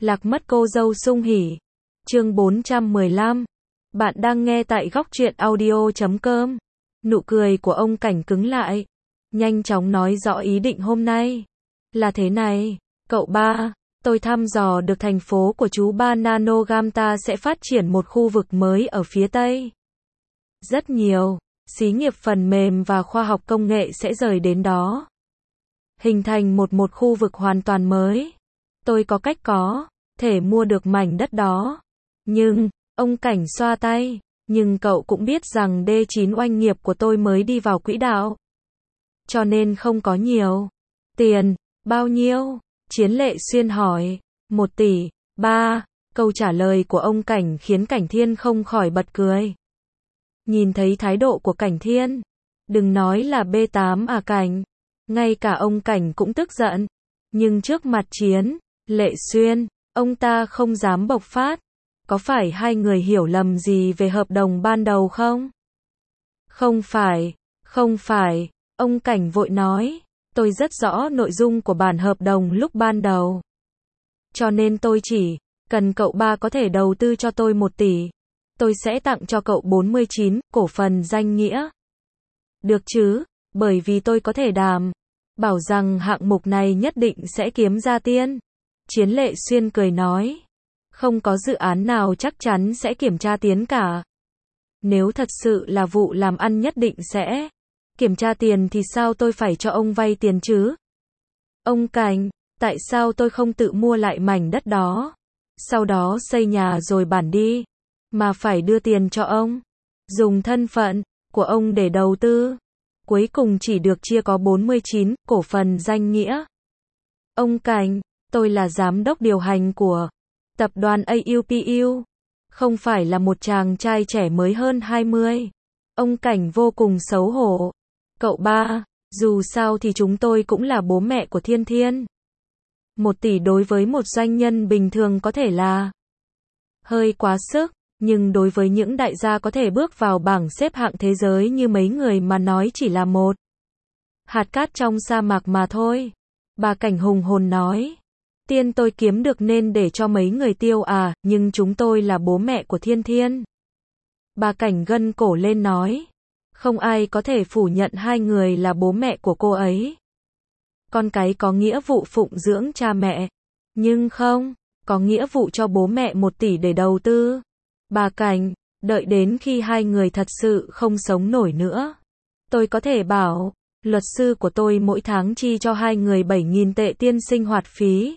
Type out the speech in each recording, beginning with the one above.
Lạc mất cô dâu sung hỉ. Chương 415. Bạn đang nghe tại góc truyện audio.com. Nụ cười của ông Cảnh cứng lại. Nhanh chóng nói rõ ý định hôm nay. Là thế này, cậu ba, tôi thăm dò được thành phố của chú ba Nanogamta sẽ phát triển một khu vực mới ở phía Tây. Rất nhiều xí nghiệp phần mềm và khoa học công nghệ sẽ rời đến đó. Hình thành một khu vực hoàn toàn mới. Tôi có cách có thể mua được mảnh đất đó. Nhưng, ông Cảnh xoa tay, nhưng cậu cũng biết rằng D9 oanh nghiệp của tôi mới đi vào quỹ đạo. Cho nên không có nhiều tiền. Bao nhiêu? Chiến Lệ Xuyên hỏi. 1 tỷ, 3. Câu trả lời của ông Cảnh khiến Cảnh Thiên không khỏi bật cười. Nhìn thấy thái độ của Cảnh Thiên, đừng nói là B8 à Cảnh, ngay cả ông Cảnh cũng tức giận. Nhưng trước mặt Chiến Lệ Xuyên, ông ta không dám bộc phát. Có phải hai người hiểu lầm gì về hợp đồng ban đầu không? Không phải, ông Cảnh vội nói. Tôi rất rõ nội dung của bản hợp đồng lúc ban đầu. Cho nên tôi chỉ cần cậu ba có thể đầu tư cho tôi 1 tỷ. Tôi sẽ tặng cho cậu 49 cổ phần danh nghĩa. Được chứ, bởi vì tôi có thể đảm bảo rằng hạng mục này nhất định sẽ kiếm ra tiền. Chiến Lệ Xuyên cười nói. Không có dự án nào chắc chắn sẽ kiểm tra tiền cả. Nếu thật sự là vụ làm ăn nhất định sẽ kiểm tra tiền thì sao tôi phải cho ông vay tiền chứ? Ông Cảnh, tại sao tôi không tự mua lại mảnh đất đó, sau đó xây nhà rồi bản đi, mà phải đưa tiền cho ông, dùng thân phận của ông để đầu tư, cuối cùng chỉ được chia có 49 cổ phần danh nghĩa. Ông Cảnh, tôi là giám đốc điều hành của tập đoàn AUPU, không phải là một chàng trai trẻ mới hơn 20. Ông Cảnh vô cùng xấu hổ. Cậu ba, dù sao thì chúng tôi cũng là bố mẹ của Thiên Thiên. 1 tỷ đối với một doanh nhân bình thường có thể là hơi quá sức, nhưng đối với những đại gia có thể bước vào bảng xếp hạng thế giới như mấy người mà nói chỉ là một hạt cát trong sa mạc mà thôi. Bà Cảnh hùng hồn nói. Tiền tôi kiếm được nên để cho mấy người tiêu à, nhưng chúng tôi là bố mẹ của Thiên Thiên. Bà Cảnh gân cổ lên nói. Không ai có thể phủ nhận hai người là bố mẹ của cô ấy. Con cái có nghĩa vụ phụng dưỡng cha mẹ, nhưng không có nghĩa vụ cho bố mẹ 1 tỷ để đầu tư. Bà Cảnh, đợi đến khi hai người thật sự không sống nổi nữa, tôi có thể bảo luật sư của tôi mỗi tháng chi cho hai người 7.000 tệ tiền sinh hoạt phí,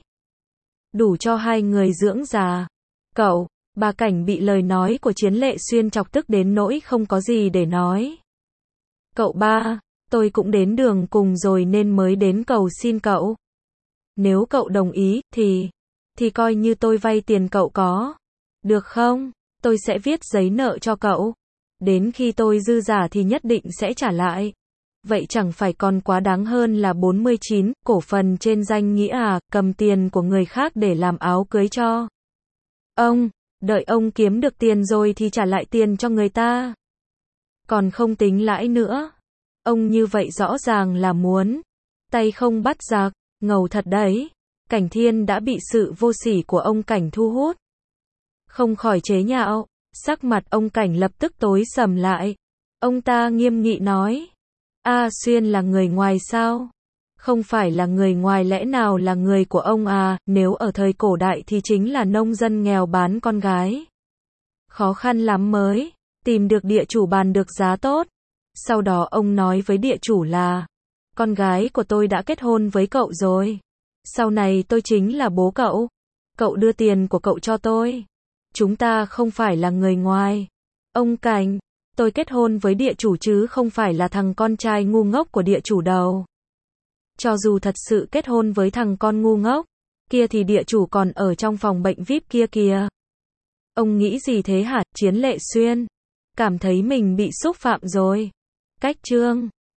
đủ cho hai người dưỡng già. Cậu, bà Cảnh bị lời nói của Chiến Lệ Xuyên chọc tức đến nỗi không có gì để nói. Cậu ba, tôi cũng đến đường cùng rồi nên mới đến cầu xin cậu. Nếu cậu đồng ý, thì coi như tôi vay tiền cậu có. Được không? Tôi sẽ viết giấy nợ cho cậu. Đến khi tôi dư giả thì nhất định sẽ trả lại. Vậy chẳng phải còn quá đáng hơn là 49 cổ phần trên danh nghĩa à, cầm tiền của người khác để làm áo cưới cho ông, đợi ông kiếm được tiền rồi thì trả lại tiền cho người ta. Còn không tính lãi nữa. Ông như vậy rõ ràng là muốn tay không bắt giặc, ngầu thật đấy. Cảnh Thiên đã bị sự vô sỉ của ông Cảnh thu hút, không khỏi chế nhạo. Sắc mặt ông Cảnh lập tức tối sầm lại. Ông ta nghiêm nghị nói. A Xuyên là người ngoài sao? Không phải là người ngoài, lẽ nào là người của ông à? Nếu ở thời cổ đại thì chính là nông dân nghèo bán con gái. Khó khăn lắm mới tìm được địa chủ bàn được giá tốt. Sau đó ông nói với địa chủ là, con gái của tôi đã kết hôn với cậu rồi. Sau này tôi chính là bố cậu. Cậu đưa tiền của cậu cho tôi. Chúng ta không phải là người ngoài. Ông Cảnh, tôi kết hôn với địa chủ chứ không phải là thằng con trai ngu ngốc của địa chủ đâu. Cho dù thật sự kết hôn với thằng con ngu ngốc kia thì địa chủ còn ở trong phòng bệnh VIP kia kìa. Ông nghĩ gì thế hả? Chiến Lệ Xuyên cảm thấy mình bị xúc phạm rồi. Cách chương